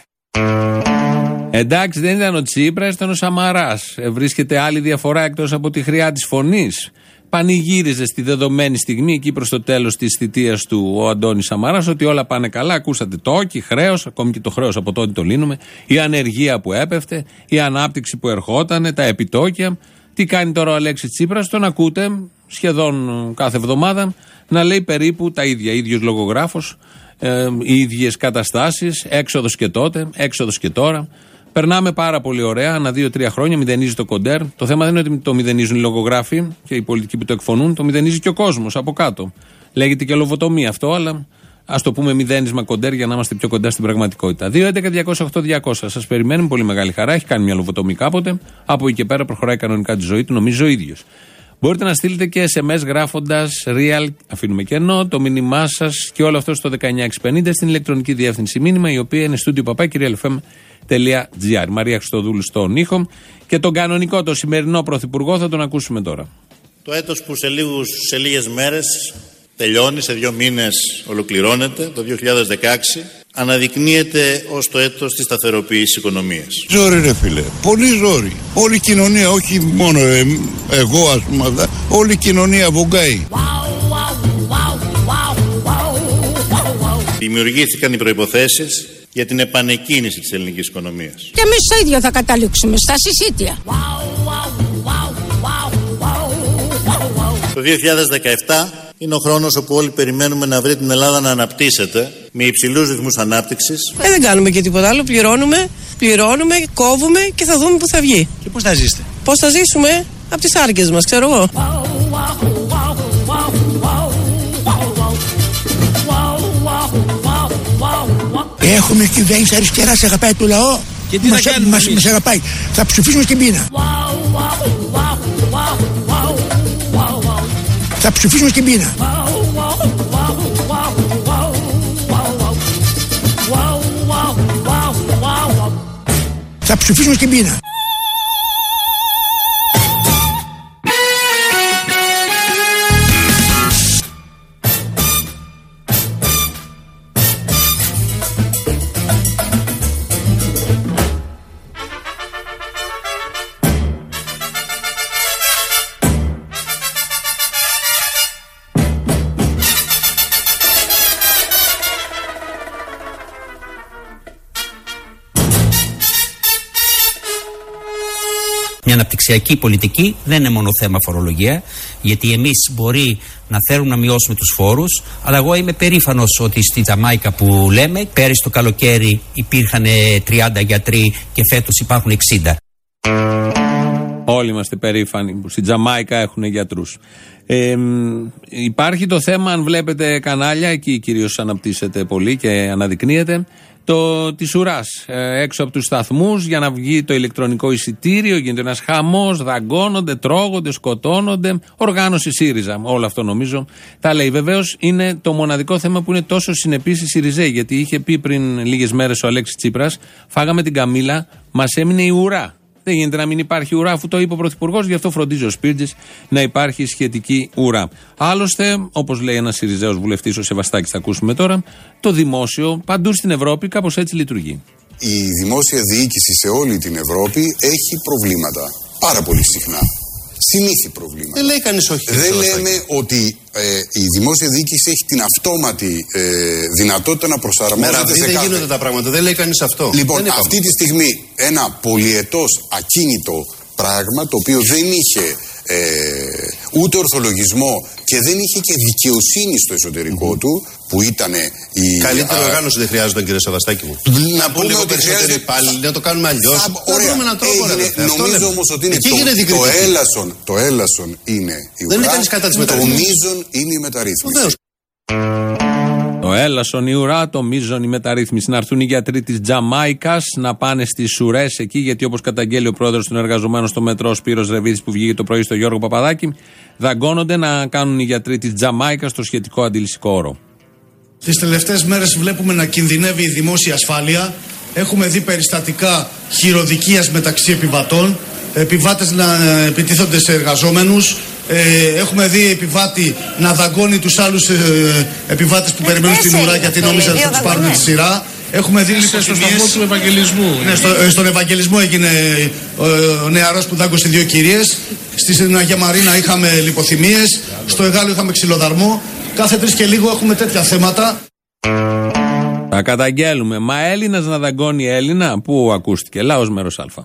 Εντάξει, δεν ήταν ο Τσίπρας, ήταν ο Σαμαράς. Ε, βρίσκεται άλλη διαφορά εκτός από τη χρειά της φωνής. Πανηγύριζε στη δεδομένη στιγμή, εκεί προς το τέλος της θητείας του, ο Αντώνης Σαμαράς, ότι όλα πάνε καλά. Ακούσατε τόκι, χρέος, ακόμη και το χρέος από τότε το λύνουμε, η ανεργία που έπεφτε, η ανάπτυξη που ερχότανε, τα επιτόκια. Τι κάνει τώρα ο Αλέξης Τσίπρας? Τον ακούτε σχεδόν κάθε εβδομάδα να λέει περίπου τα ίδια. Ίδιος λογογράφος, ε, οι ίδιες καταστάσεις, έξοδος και τότε, έξοδος και τώρα. Περνάμε πάρα πολύ ωραία, ανά δύο-τρία χρόνια, μηδενίζει το κοντέρ. Το θέμα δεν είναι ότι το μηδενίζουν οι λογογράφοι και οι πολιτικοί που το εκφωνούν, το μηδενίζει και ο κόσμος από κάτω. Λέγεται και λοβοτομία αυτό, αλλά ας το πούμε μηδένισμα κοντέρ για να είμαστε πιο κοντά στην πραγματικότητα. δύο έντεκα διακόσια οκτώ διακόσια. Σας περιμένουμε πολύ μεγάλη χαρά. Έχει κάνει μια λοβοτομή κάποτε. Από εκεί και πέρα προχωράει κανονικά τη ζωή του, νομίζω ο ίδιος. Μπορείτε να στείλετε και ες εμ ες γράφοντας real, αφήνουμε κενό, το μήνυμά σας και όλο αυτό στο δεκαεννιά εξακόσια πενήντα στην ηλεκτρονική διεύθυνση μήνυμα, η οποία είναι studio παπά κυρία ελ εφ εμ τελεία τζι άρ. Μαρία Χριστοδούλου στον ήχο. Και τον κανονικό, το σημερινό πρωθυπουργό, θα τον ακούσουμε τώρα. Το έτος που σε, λίγους, σε λίγες μέρες τελειώνει, σε δύο μήνες ολοκληρώνεται, το δύο χιλιάδες δεκαέξι, αναδεικνύεται ως το έτος της σταθεροποίησης οικονομίας. Ζόρι ρε φίλε, πολύ ζόρι. Όλη η κοινωνία, όχι μόνο ε, εγώ ας πούμε, όλη η κοινωνία βογκάει. Δημιουργήθηκαν οι προϋποθέσεις για την επανεκκίνηση της ελληνικής οικονομίας. Και εμείς στο ίδιο θα καταλήξουμε, στα συσίτια. Το δύο χιλιάδες δεκαεπτά είναι ο χρόνος όπου όλοι περιμένουμε να βρει την Ελλάδα να αναπτύσσεται με υψηλούς ρυθμούς ανάπτυξης. Ε, δεν κάνουμε και τίποτα άλλο. Πληρώνουμε, πληρώνουμε, κόβουμε και θα δούμε που θα βγει. Και πώς θα ζήσετε? Πώς θα ζήσουμε? Από τις άρκες μας, ξέρω εγώ. Έχουμε κυβέρνηση αριστεράς, αγαπάει το λαό. Και τι μας, θα κάνουμε μας, μας αγαπάει. Θα ψηφίσουμε στην πείνα. Θα ψηφίσουμε στην πείνα. Θα ψηφίσουμε στην πείνα. Μια αναπτυξιακή πολιτική δεν είναι μόνο θέμα φορολογία, γιατί εμείς μπορεί να θέλουμε να μειώσουμε τους φόρους, αλλά εγώ είμαι περήφανος ότι στη Τζαμάικα που λέμε, πέρυσι το καλοκαίρι υπήρχαν τριάντα γιατροί και φέτος υπάρχουν εξήντα. Όλοι είμαστε περήφανοι που στη Τζαμάικα έχουν γιατρούς. Ε, υπάρχει το θέμα, αν βλέπετε κανάλια, εκεί κυρίως αναπτύσσεται πολύ και αναδεικνύεται, το της ουράς, ε, έξω από τους σταθμούς για να βγει το ηλεκτρονικό εισιτήριο, γίνεται ένας χαμός, δαγκώνονται, τρώγονται, σκοτώνονται, οργάνωση ΣΥΡΙΖΑ, όλο αυτό νομίζω τα λέει. Βεβαίως είναι το μοναδικό θέμα που είναι τόσο συνεπής η ΣΥΡΙΖΑ, γιατί είχε πει πριν λίγες μέρες ο Αλέξης Τσίπρας, φάγαμε την καμήλα, μας έμεινε η ουρά. Δεν γίνεται να μην υπάρχει ουρά, αφού το είπε ο Πρωθυπουργός, γι' αυτό φροντίζει ο Σπίρτζης να υπάρχει σχετική ουρά. Άλλωστε, όπως λέει ένας Σιριζέος βουλευτής, ο Σεβαστάκης, θα ακούσουμε τώρα, το δημόσιο παντού στην Ευρώπη κάπως έτσι λειτουργεί. Η δημόσια διοίκηση σε όλη την Ευρώπη έχει προβλήματα. Πάρα πολύ συχνά. Συνήθη προβλήματα. Δεν λέει κανείς όχι. Δεν λέμε ότι ε, η δημόσια διοίκηση έχει την αυτόματη ε, δυνατότητα να προσαρμόζεται σε δεν κάθε... Δεν γίνονται τα πράγματα. Δεν λέει κανείς αυτό. Λοιπόν, αυτή τη στιγμή ένα πολυετός ακίνητο πράγμα, το οποίο δεν είχε ε, ούτε ορθολογισμό και δεν είχε και δικαιοσύνη στο εσωτερικό mm-hmm. του, που ήταν η... Καλύτερη α... οργάνωση δεν χρειάζονταν, κύριε Σαβαστάκη μου. Να πούμε ότι χρειάζεται... πάλι, να το κάνουμε αλλιώς. Θα... Ωραία, έγινε, νομίζω όμως ότι είναι το, το, έλασον, το έλασον είναι η ουρά, δεν είναι κανείς κατά της μεταρρύθμισης. Το μείζον είναι η μεταρρύθμιση. Το έλασον η ουρά, το μείζον η μεταρρύθμιση. Να έρθουν οι γιατροί της Τζαμάικας να πάνε στις ουρές εκεί, γιατί όπως καταγγέλει ο πρόεδρος των εργαζομένων στο μετρό, Σπύρος Ρεβίδης, που βγήκε το πρωί στο Γιώργο Παπαδάκη, δαγκώνονται να κάνουν οι γιατροί της Τζαμάικας το σχετικό αντιλησικό όρο. Τις τελευταίες μέρες βλέπουμε να κινδυνεύει η δημόσια ασφάλεια. Έχουμε δει περιστατικά χειροδικίας μεταξύ επιβατών, επιβάτες να επιτίθονται σε εργαζόμενους. Ε, έχουμε δει επιβάτη να δαγκώνει τους άλλους ε, επιβάτες που περιμένουν στην ουρά γιατί νόμιζαν ότι θα τους πάρουν τη σειρά. Έχουμε δει λιποθυμίες. Στο σταθμό του Ευαγγελισμού. Ναι, στο, ε, στον Ευαγγελισμό έγινε ο, ο νεαρός που δάγκωσε δύο κυρίες. Στην Αγία Μαρίνα είχαμε λιποθυμίες. Στο Εγάλιο είχαμε ξυλοδαρμό. Κάθε τρεις και λίγο έχουμε τέτοια θέματα. Θα καταγγέλουμε. Μα Έλληνας να δαγκώνει Έλληνα, πού ακούστηκε? Λαός μέρος Α.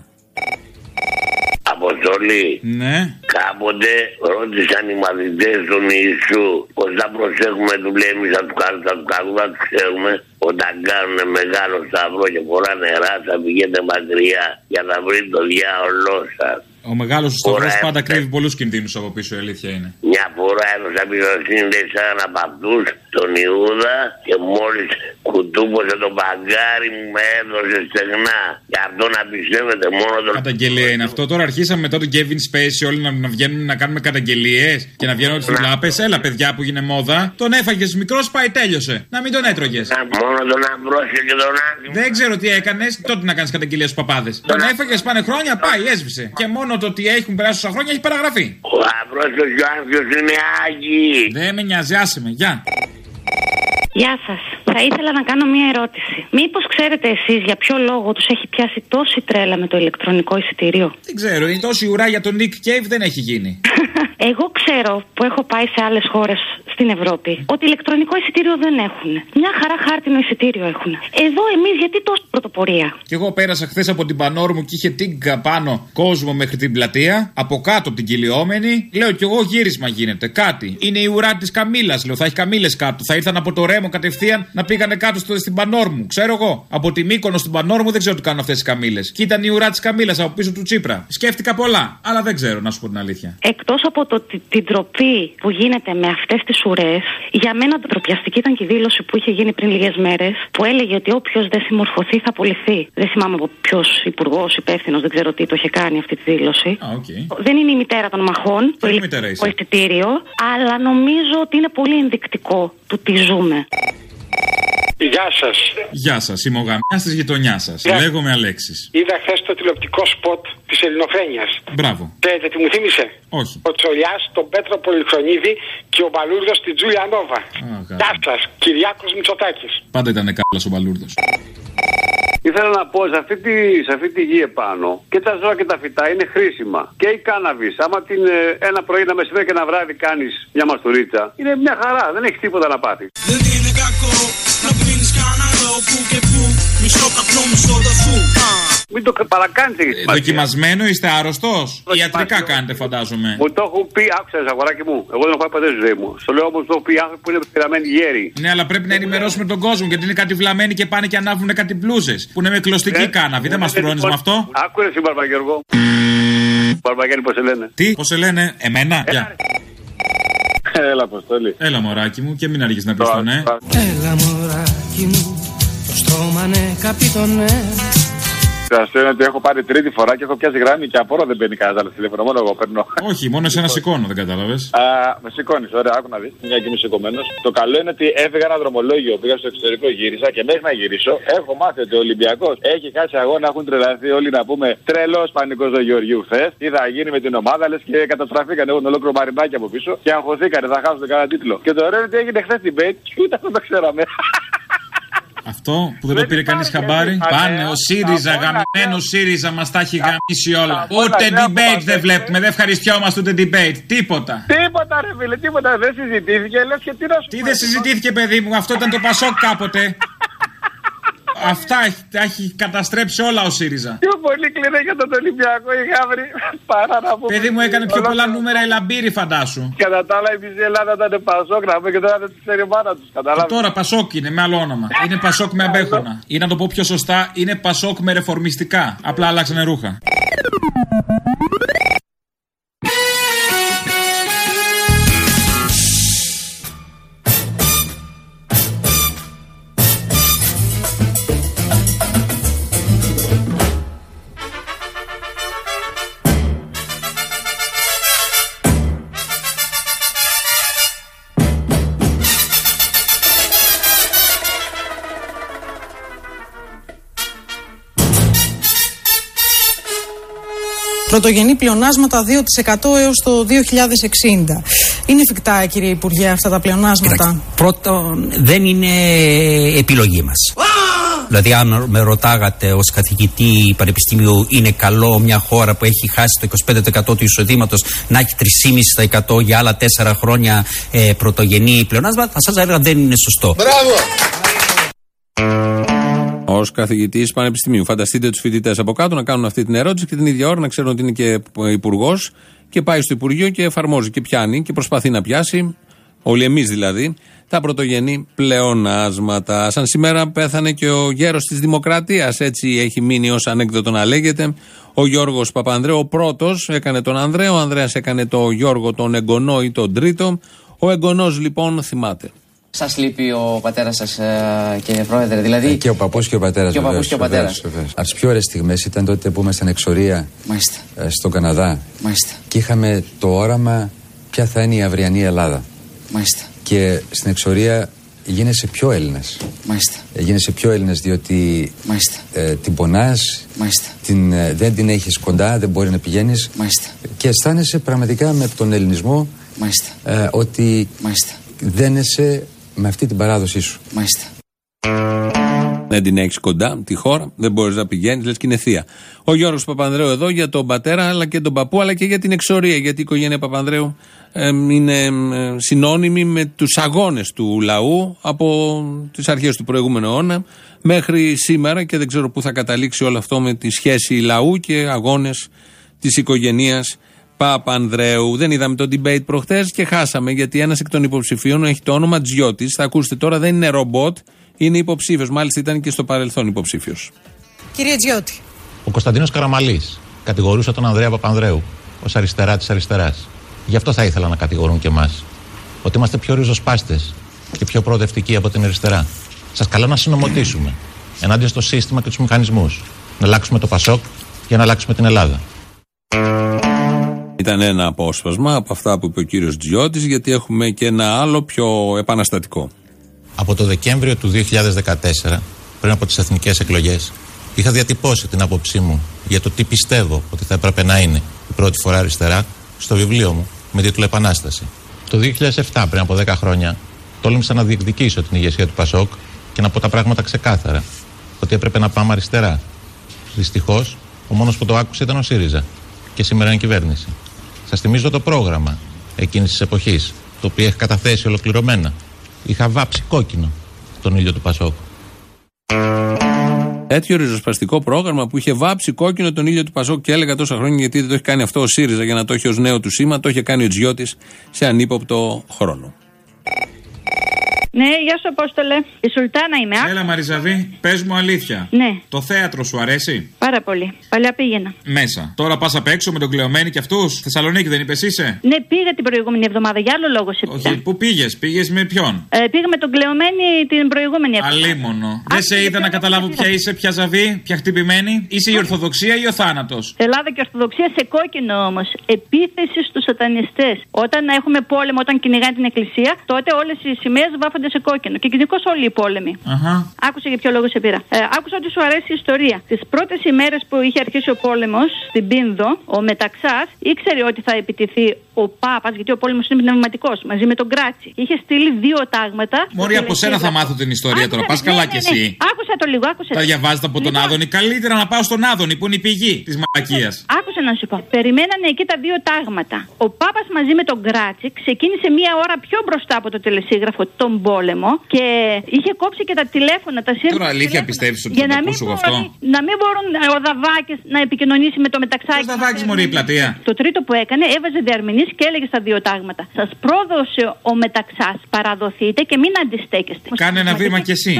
Αποστολή. Ναι. Κάποτε ρώτησαν οι μαθητές τον Ιησού πως θα προσέχουμε, του λέει, εμείς θα του κάνουμε, θα του κάνουμε, θα του ξέρουμε. Όταν κάνουν μεγάλο σταυρό και πολλά νερά θα πηγαίνετε μακριά για να βρει το διάολό σας. Ο μεγάλος σταυρός πάντα κρύβει πολλούς κινδύνους από πίσω, η αλήθεια είναι. Μια φορά έδωσα πυροσύνη, λέει, σαν ένα από αυτούς, τον Ιούδα, και μόλις κουτούπωσε το μπαγκάρι μου, με έδωσε στεγνά. Γι' αυτό να πιστεύετε μόνο τον... Καταγγελία είναι αυτό. Τώρα αρχίσαμε μετά τον Kevin Spacey όλοι να, να βγαίνουν να κάνουμε καταγγελίες και να βγαίνουν τις λάπες. Έλα, παιδιά, που γίνει μόδα. Τον έφαγες μικρός, πάει, τέλειωσε. Να μην τον έτρωγες. Μόνο τον Αμπρόσιο και τον Άκη. Δεν ξέρω τι έκανες, τότε να κάνεις καταγγελία στους παπάδες. Τον έφαγες, πάνε χρόνια, πάει, έσβησε. Και μόνο το ότι έχουν περάσει τόσα χρόνια έχει παραγραφεί. Ο Αμπρόσιος και ο Άκης είναι Άγιοι. Δεν με νοιάζει, άσε με, γεια. Γεια σας. Θα ήθελα να κάνω μία ερώτηση. Μήπως ξέρετε εσείς για ποιο λόγο τους έχει πιάσει τόση τρέλα με το ηλεκτρονικό εισιτήριο? Δεν ξέρω, η τόση ουρά για τον Nick Cave δεν έχει γίνει. Εγώ ξέρω που έχω πάει σε άλλες χώρες στην Ευρώπη ότι ηλεκτρονικό εισιτήριο δεν έχουν. Μια χαρά χάρτινο εισιτήριο έχουν. Εδώ εμείς γιατί τόση πρωτοπορία? Κι εγώ πέρασα χθες από την Πανόρμου και είχε τίγκα πάνω κόσμο μέχρι την πλατεία, από κάτω από την κυλιόμενη. Λέω κι εγώ γύρισμα γίνεται, κάτι. Είναι η ουρά της Καμήλας, λέω, θα έχει καμήλες κάτω. Θα ήρθαν από το Ρέμο κατευθείαν να πήγανε κάτω στο, στην Πανόρμου. Ξέρω εγώ. Από τη Μύκονο στην Πανόρμου δεν ξέρω τι κάνουν αυτές οι καμήλες. Και ήταν η ουρά της Καμήλας από πίσω του Τσίπρα. Σκέφτηκα πολλά, αλλά δεν ξέρω, να σου πω την αλήθεια. Εκτός από το, τη, την τροπή που γίνεται με αυτές τις ουρές. Για μένα ντροπιαστική ήταν και η δήλωση που είχε γίνει πριν λίγες μέρες, που έλεγε ότι όποιος δεν συμμορφωθεί θα απολυθεί. Δεν θυμάμαι από ποιος υπουργός, υπεύθυνος, δεν ξέρω τι το είχε κάνει αυτή τη δήλωση. Ah, okay. Δεν είναι η μητέρα των μαχών, το ηλεκτρονικό εισιτήριο, αλλά νομίζω ότι είναι πολύ ενδεικτικό του τι ζούμε. Γεια σας. Γεια σας, είμαι ο γαμιάς της γειτονιάς σας. Γεια. Λέγομαι Αλέξης. Είδα χθες το τηλεοπτικό σποτ της Ελληνοφρένειας. Μπράβο. Ξέρετε τι μου θύμισε? Όχι. Ο Τσολιάς, τον Πέτρο Πολυχρονίδη και ο Μπαλούρδος στην Τζούλια Νόβα. Γεια σας, Κυριάκος Μητσοτάκης. Πάντα ήταν κάλας ο Μπαλούρδος. Ήθελα να πω, σε αυτή, τη, σε αυτή τη γη επάνω και τα ζώα και τα φυτά είναι χρήσιμα. Και η κάναβης, άμα την ένα πρωί, ένα μεσημέρι και ένα βράδυ κάνεις μια μαστουρίτσα, είναι μια χαρά, δεν έχει τίποτα να πάθει. Δεν είναι κακό να πίνεις κανένα που και που, μισό καπνό, μισό δαφού. Μην το παρακάνεις, έχει σημασία. Δοκιμασμένο, είστε άρρωστος. Ιατρικά κάνετε, φαντάζομαι. Μου το έχουν πει, άκουσες αγοράκι μου. Εγώ δεν έχω πάει ποτέ στη ζωή μου. Στο λέω όμως το έχουν πει άνθρωποι που είναι πειραμένοι γέροι. Ναι, αλλά πρέπει να ενημερώσουμε τον κόσμο γιατί είναι κάτι βλαμμένοι και πάνε και ανάβουν κάτι μπλούζες. Που είναι με κλωστική ε, κάναβη. Δεν μας τρώνεις με αυτό. Άκουρε εσύ, Μπαρμπαγιώργο. Μπαρμπαγιάννη, πώς σε λένε? Τι, πώς σε λένε, εμένα. Γεια. Έλα, Αποστόλη. Έλα, μωράκι μου, και μην αργείς να πεις το ναι. Έλα, μωράκι μου, το στόμα ναι, καπίτονε. Αυτό είναι ότι έχω πάρει τρίτη φορά και έχω πιάσει γράμμη και απορώ δεν μπαίνει κανένα άλλο τηλέφωνο. Μόνο εγώ παίρνω. Όχι, μόνο εσένα σηκώνω, δεν κατάλαβες. Α, με σηκώνει, ωραία, άκου να δεις. Μια και είμαι σηκωμένος. Το καλό είναι ότι έφυγα ένα δρομολόγιο, πήγα στο εξωτερικό, γύρισα και μέχρι να γυρίσω έχω μάθει ότι ο Ολυμπιακός έχει χάσει αγώνα, έχουν τρελαθεί όλοι να πούμε τρελός πανικός του Γεωργίου χθες. Τι θα γίνει με την ομάδα, λες και καταστραφήκαν. Έχουν ολόκληρο μαρινάκι από πίσω και αγχωθήκανε, θα χάσουν κανένα τίτλο. Και το ωραίο είναι ότι έγινε χθες debate και ούτε αυτό το ξέραμε. Αυτό που δεν το πήρε κανείς χαμπάρι. Πάνε ο ΣΥΡΙΖΑ, γαμμένο ΣΥΡΙΖΑ μας τα έχει γαμίσει όλα. Ούτε debate δεν βλέπουμε, δεν ευχαριστιόμαστε ούτε debate. Τίποτα. Τίποτα, ρε φίλε, τίποτα δεν συζητήθηκε. Λες και τι να σου Τι δεν συζητήθηκε, παιδί μου, αυτό ήταν το Πασόκ κάποτε. Αυτά έχει καταστρέψει όλα ο ΣΥΡΙΖΑ. Πιο πολύ κλείνει για τον Ολυμπιακό η Γαύρη. Παρά να πούμε. Παιδί μου, έκανε πιο πολλά νούμερα η Λαμπύρη, φαντάσου. Κατά τα άλλα, η μισή Ελλάδα ήταν Πασόκ, να πούμε, και τώρα δεν τη ξέρει μάνα του. Καταλάβει. Τώρα Πασόκ είναι με άλλο όνομα. Είναι Πασόκ με αμπέχωνα. Ή να το πω πιο σωστά, είναι Πασόκ με ρεφορμιστικά. Απλά αλλάξανε ρούχα. Πρωτογενή πλεονάσματα δύο τοις εκατό έως το δύο χιλιάδες εξήντα. Είναι εφικτά, κύριε Υπουργέ, αυτά τα πλεονάσματα? Πρώτον, δεν είναι επιλογή μας. Δηλαδή, αν με ρωτάγατε ως καθηγητή πανεπιστημίου, είναι καλό μια χώρα που έχει χάσει το είκοσι πέντε τοις εκατό του εισοδήματος να έχει τρία κόμμα πέντε τοις εκατό για άλλα τέσσερα χρόνια ε, πρωτογενή πλεονάσματα, θα σας έλεγα δεν είναι σωστό. Μπράβο! Ως καθηγητής πανεπιστημίου. Φανταστείτε τους φοιτητές από κάτω να κάνουν αυτή την ερώτηση και την ίδια ώρα να ξέρουν ότι είναι και υπουργός και πάει στο Υπουργείο και εφαρμόζει και πιάνει και προσπαθεί να πιάσει, όλοι εμείς δηλαδή, τα πρωτογενή πλεονάσματα. Σαν σήμερα πέθανε και ο γέρος της Δημοκρατίας, έτσι έχει μείνει ως ανέκδοτο να λέγεται, ο Γιώργος Παπανδρέου. Ο πρώτος έκανε τον Ανδρέο, ο Ανδρέας έκανε τον Γιώργο τον εγγονό ή τον τρίτο. Ο εγγονός λοιπόν θυμάται. Σας λείπει ο πατέρας σας, κύριε Πρόεδρε, δηλαδή. Και ο παππούς και ο πατέρας. Και ο παππούς και ο πατέρας. Από τις πιο ωραίες στιγμές ήταν τότε που ήμασταν εξορία στον Καναδά. Μάλιστα. Και είχαμε το όραμα ποια θα είναι η αυριανή Ελλάδα. Μάλιστα. Και στην εξορία γίνεσαι πιο Έλληνας. Μάλιστα. Γίνεσαι πιο Έλληνας διότι ε, την πονάς, την, ε, δεν την έχεις κοντά, δεν μπορεί να πηγαίνεις. Μάλιστα. Και αισθάνεσαι πραγματικά με τον ελληνισμό ε, ότι Μάλιστα. δένεσαι με αυτή την παράδοσή σου. Μάλιστα. Δεν την έχεις κοντά, τη χώρα, δεν μπορείς να πηγαίνεις, λες και είναι θεία. Ο Γιώργος Παπανδρέου εδώ για τον πατέρα, αλλά και τον παππού, αλλά και για την εξορία. Γιατί η οικογένεια Παπανδρέου ε, είναι ε, συνώνυμη με τους αγώνες του λαού από τις αρχές του προηγούμενου αιώνα μέχρι σήμερα και δεν ξέρω πού θα καταλήξει όλο αυτό με τη σχέση λαού και αγώνες της οικογένειας Παπανδρέου. Δεν είδαμε το debate προχτές και χάσαμε γιατί ένας εκ των υποψηφίων έχει το όνομα Τζιώτης. Θα ακούσετε τώρα, δεν είναι ρομπότ, είναι υποψήφιος. Μάλιστα ήταν και στο παρελθόν υποψήφιος. Κύριε Τζιώτη. Ο Κωνσταντίνος Καραμαλής κατηγορούσε τον Ανδρέα Παπανδρέου ως αριστερά της αριστεράς. Γι' αυτό θα ήθελα να κατηγορούν και εμάς. ότι είμαστε πιο ριζοσπάστες και πιο προοδευτικοί από την αριστερά. Σας καλώ να συνομωτήσουμε ενάντια στο σύστημα και τους μηχανισμούς. Να αλλάξουμε το Πασόκ για να αλλάξουμε την Ελλάδα. Ήταν ένα απόσπασμα από αυτά που είπε ο κύριος Τζιώτης, γιατί έχουμε και ένα άλλο πιο επαναστατικό. Από το Δεκέμβριο του δύο χιλιάδες δεκατέσσερα, πριν από τις εθνικές εκλογές, είχα διατυπώσει την άποψή μου για το τι πιστεύω ότι θα έπρεπε να είναι η πρώτη φορά αριστερά στο βιβλίο μου με τίτλο Επανάσταση. Το δύο χιλιάδες επτά, πριν από δέκα χρόνια, τόλμησα να διεκδικήσω την ηγεσία του Πασόκ και να πω τα πράγματα ξεκάθαρα, ότι έπρεπε να πάμε αριστερά. Δυστυχώς, ο μόνος που το άκουσε ήταν ο ΣΥΡΙΖΑ και σήμερα είναι κυβέρνηση. Σας θυμίζω το πρόγραμμα εκείνης της εποχής, το οποίο έχει καταθέσει ολοκληρωμένα. Είχα βάψει κόκκινο τον ήλιο του Πασόκ. Τέτοιο ριζοσπαστικό πρόγραμμα που είχε βάψει κόκκινο τον ήλιο του Πασόκ και έλεγα τόσα χρόνια, γιατί δεν το έχει κάνει αυτό ο ΣΥΡΙΖΑ για να το έχει ως νέο του σήμα, το είχε κάνει ο Τζιώτης σε ανύποπτο χρόνο. Ναι, γεια σου Απόστολε. Η Σουλτάνα είμαι. Έλα Μαριζαβή, πες μου αλήθεια. Ναι. Το θέατρο σου αρέσει? Πάρα πολύ. Παλιά πήγαινα. Μέσα. Τώρα πας απ' έξω με τον Κλεωμένη και αυτούς? Θεσσαλονίκη δεν είπες είσαι? Ναι, πήγα την προηγούμενη εβδομάδα. Για άλλο λόγο σε πήγα. Όχι, πού πήγες? Πήγες με ποιον? Ε, πήγα με τον Κλεωμένη την προηγούμενη εβδομάδα. Αλίμονο. Δεν σε είδα να καταλάβω ποια είσαι, ποια ζαβή, ποια χτυπημένη. Είσαι η Ορθοδοξία ή ο θάνατος? Ελλάδα και Ορθοδοξία σε κόκκινο όμως. Επίθεση στους σατανιστές. Όταν έχουμε πόλεμο, όταν κυνηγάνε την εκκλησία, τότε όλες οι σημαίες βάφονται σε κόκκινο. Και γενικώς όλοι οι πόλεμοι. Αχα. Άκουσα για ποιο λόγο σε πήρα. Ε, άκουσα ότι σου αρέσει η ιστορία. Τις πρώτες ημέρες που είχε αρχίσει ο πόλεμος στην Πίνδο, ο Μεταξάς ήξερε ότι θα επιτεθεί ο Πάπας, γιατί ο πόλεμος είναι πνευματικός, μαζί με τον Κράτσι. Είχε στείλει δύο τάγματα. Μωρή, από σένα θα μάθω την ιστορία τώρα. Πας καλά κι εσύ. Άκουσα το λίγο, άκουσα. Τα διαβάζετε από τον Άδωνη. Καλύτερα να πάω στον Άδωνη που είναι η πηγή της μαλακίας. Άκουσα να σου πω. Περιμένανε εκεί τα δύο τάγματα. Ο Πάπας μαζί με τον Κράτσι ξεκίνησε μία ώρα πιο μπροστά από το τελεσίγραφο τον πόλεμο και είχε κόψει και τα τηλέφωνα, τα σύρματα. Τώρα αλήθεια πιστεύεις ότι θα το ακούσω αυτό? Να μην μπορούν ο Δαβάκης να επικοινωνήσει με το Μεταξάκι. Ο Δαβάκης, μωρή, η πλατεία. Το τρίτο που έκανε, έβαζε διαρμηνείς και έλεγε στα δύο τάγματα: σας πρόδωσε ο Μεταξάς, παραδοθείτε και μην αντιστέκεστε. Κάνε ένα βήμα κι εσύ.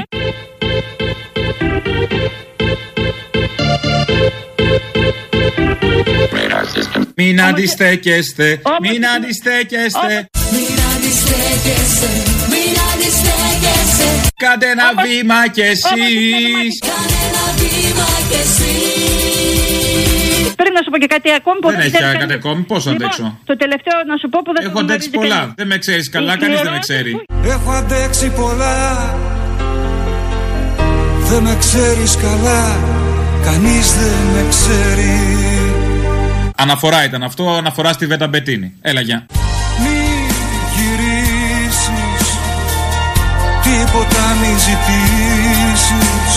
Μην αντιστέκεστε, μην αντιστέκεστε. Μην αντιστέκεστε, μην αντιστέκεστε. Κάντε ένα βήμα κι εσείς. Κάνε ένα βήμα κι εσείς. Πρέπει να σου πω και κάτι ακόμη που δεν έχει κάτι ακόμη. Πώς θα αντέξω? Το τελευταίο να σου πω που δεν έχω αντέξει πολλά. Κανείς. Δεν με ξέρεις καλά, κανείς δεν με ξέρει. Έχω αντέξει πολλά. Δεν με ξέρεις καλά. Κανείς δεν με ξέρει. Αναφορά ήταν αυτό, αναφορά στη Βέτα Μπετίνη. Έλα, γεια. Μη γυρίσεις, τίποτα μη ζητήσεις.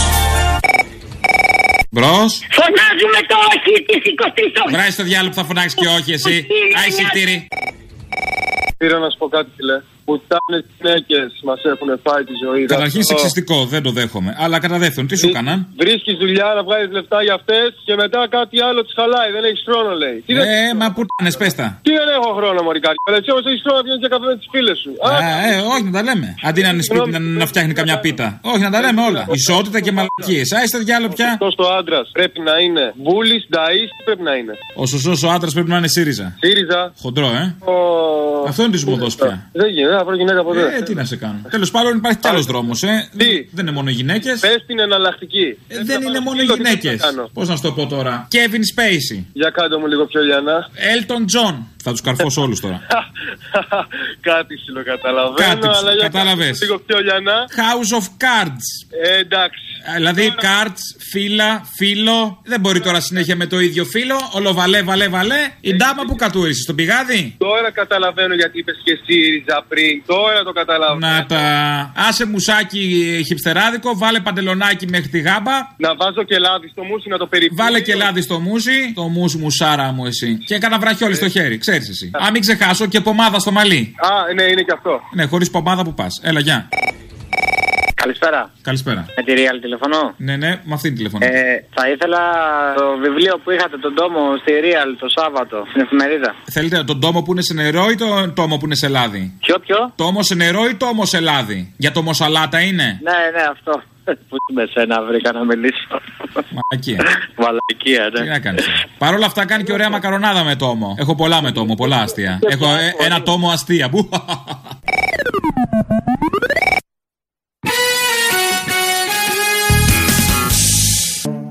Μπρος. Φωνάζουμε το όχι της εικοστής Οκτωβρίου. Βράζει το διάλογο που θα φωνάξει και όχι εσύ. Άι συγχτήρι. Πήρα να σου πω κάτι, φίλε. Πουτάνες γυναίκες μας έχουν φάει τη ζωή. Καταρχήν σεξιστικό, δεν το δέχομαι. Αλλά κατά δεύτερον, τι σου έκαναν? Βρίσκεις δουλειά να βγάλεις λεφτά για αυτές και μετά κάτι άλλο τις χαλάει. Δεν έχεις χρόνο, λέει. Τι ε, δεν... μα πουτάνες, πες τα. Τι δεν έχω χρόνο, μωρικάρι. Αλλά εσύ όμως έχεις χρόνο να βγαίνεις για καφέ με τις φίλες σου. Α, ε, όχι να τα λέμε. Αντί να είναι σπίτι να, να φτιάχνει καμιά πίτα. Όχι να τα λέμε όλα. Ισότητα και μαλακίες. Α, είστε διάλογο πια. Αυτός ο άντρας πρέπει να είναι βούλης, νταΐς, πρέπει να είναι. Ο σωστός ο άντρας πρέπει να είναι ΣΥΡΙΖΑ. ΣΥΡΙΖΑ. Χοντρό, ε. Αυτό είναι τη σου δώσει πια. Δεν γίνεται, θα βρω γυναίκα ποτέ. Ε, τι να σε κάνω. Τέλος πάντων, υπάρχει κι άλλος δρόμος, ε. Τι? Δεν είναι μόνο γυναίκες. Πες την εναλλακτική. Ε, δεν είναι μόνο γυναίκες. Πώς να σου το πω τώρα. Kevin Spacey. Για κάτω μου λίγο πιο λιανά. Elton John. Θα τους καρφώσω όλους τώρα. Κάτι συλλοκαταλαβαίνω. Κάτι κατάλαβες. Λίγο πιο λιανά. House of Cards. Ε, εντάξει. Δηλαδή, cards, φύλλα, φίλο. Δεν μπορεί τώρα συνέχεια με το ίδιο φίλο. Όλο βαλέ, βαλέ, βαλέ. Η ντάμα που κατούρισε στον πηγάδι. Τώρα καταλαβαίνω γιατί είπες και ΣΥΡΙΖΑ πριν. Τώρα το καταλαβαίνω. Να τα. Άσε μουσάκι χιψτεράδικο, βάλε παντελονάκι μέχρι τη γάμπα. Να βάζω και λάδι στο μουσι να το περιποιήσω. Βάλε και λάδι στο μουσι. Το μουσι μουσάρα μου εσύ. Και έκανα βραχιόλι στο χέρι, ξέρεις εσύ. Α, μην ξεχάσω και πομάδα στο μαλλί. Α, ναι, είναι και αυτό. Ναι, χωρίς πομάδα που πας. Έλα, γεια. Καλησπέρα. Καλησπέρα. Με τη Real τηλεφωνώ. Ναι, ναι, με αυτήν τηλεφωνώ. Ε, θα ήθελα το βιβλίο που είχατε, τον τόμο στη Real το Σάββατο, στην εφημερίδα. Θέλετε τον τόμο που είναι σε νερό ή τον τόμο που είναι σε λάδι? Ποιο, ποιο? Τόμο σε νερό ή τόμο σε λάδι? Για το μοσαλάτα είναι? Ναι, ναι, αυτό. Πού με σένα βρήκα να μιλήσω. Μαλακία. Μαλακία, ναι. Τι να κάνεις. Παρ' όλα αυτά κάνει και ωραία μακαρονάδα με τόμο. Έχω πολλά με τόμο, πολλά αστεία. Έχω ε, ένα τόμο αστεία.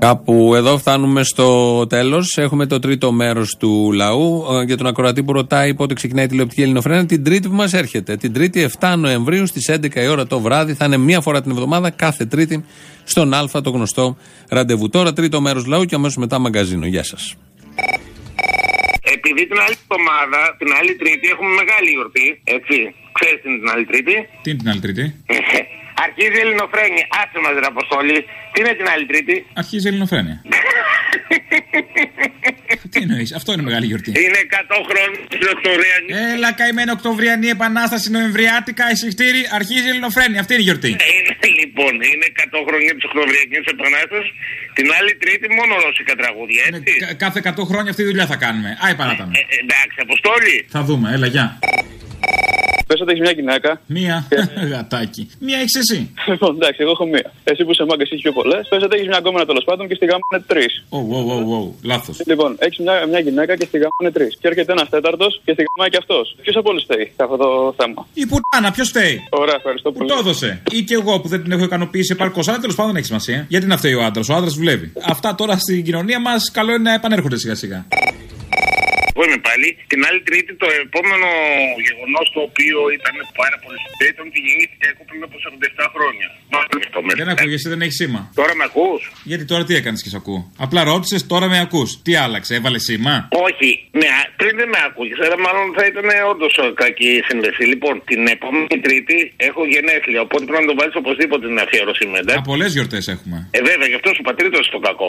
Κάπου εδώ φτάνουμε στο τέλος. Έχουμε το τρίτο μέρος του λαού. Για τον ακροατή που ρωτάει πότε ξεκινάει η τηλεοπτική Ελληνοφρένεια, την Τρίτη που μας έρχεται. Την Τρίτη επτά Νοεμβρίου στις έντεκα η ώρα το βράδυ. Θα είναι μία φορά την εβδομάδα, κάθε Τρίτη, στον Α, το γνωστό ραντεβού. Τώρα τρίτο μέρος λαού και αμέσως μετά μαγκαζίνο. Γεια σας. Επειδή την άλλη εβδομάδα, την άλλη Τρίτη, έχουμε μεγάλη γιορτή. Έτσι. Ξέρεις την, την άλλη Τρίτη. Τι είναι την άλλη Τρίτη? Αρχίζει η Ελληνοφρένεια. Άσε μας ρε Αποστόλη. Τι είναι την άλλη Τρίτη? Αρχίζει η Ελληνοφρένεια. Τι εννοείς, αυτό είναι μεγάλη γιορτή. Είναι εκατό χρόνια της Οκτωβριανή. Έλα καημένη Οκτωβριανή Επανάσταση Νοεμβριάτικα εισιτήρι. Αρχίζει η Ελληνοφρένεια. Αυτή είναι η γιορτή. Είναι, λοιπόν, είναι εκατό χρόνια της Οκτωβριανής Επανάστασης. Την άλλη Τρίτη μόνο ρώσικα τραγούδια, έτσι. Ναι, κάθε εκατό χρόνια αυτή τη δουλειά θα κάνουμε. Άι παράταμε. Ε, ε, εντάξει, Αποστόλη. Θα δούμε, έλα, γεια. Πες ότι έχεις μια γυναίκα. Μία. Γατάκι. Μία έχεις εσύ. Λοιπόν, εντάξει, εγώ έχω μία. Εσύ που είσαι μάγκας έχεις πιο πολλές. Πες ότι έχεις μια γκόμενα τέλος πάντων και στη γάμα είναι τρεις. Ω, ω, ω, ω, λάθος. Λοιπόν, έχεις μια, μια γυναίκα και στη γάμα είναι τρεις. Και έρχεται ένας τέταρτος και στη γάμα και αυτός. Ποιος από όλους φταίει σε αυτό το θέμα? Η πουτάνα, ποιος φταίει? Ωραία, ευχαριστώ πολύ. Που το έδωσε. Ή και εγώ που δεν την έχω ικανοποιήσει επαρκώς. Αλλά τέλος πάντων δεν έχει σημασία. Γιατί να φταίει ο άντρας. Ο άντρας δουλεύει. Αυτά τώρα στην κοινωνία μας καλό είναι να επανέρχονται σιγά σιγά. Εγώ είμαι πάλι. Την άλλη Τρίτη το επόμενο γεγονός το οποίο ήταν πάρα πολύ σημαντικό ήταν ότι γεννήθηκα εγώ πριν από σαράντα επτά χρόνια. Δεν ακούγεσαι, δεν έχει σήμα. Τώρα με ακούς? Γιατί τώρα τι έκανες και σ' ακούω? Απλά ρώτησες, τώρα με ακούς. Τι άλλαξε, έβαλε σήμα? Όχι, ναι, πριν δεν με ακούγες. Αλλά μάλλον θα ήταν όντως κακή σύνδεση. Λοιπόν, την επόμενη Τρίτη έχω γενέθλια. Οπότε πρέπει να το βάλεις οπωσδήποτε την αφιέρωση μετά. Α, πολλές γιορτές έχουμε. Ε, βέβαια, γι' αυτό σου πατρίτος το κακό.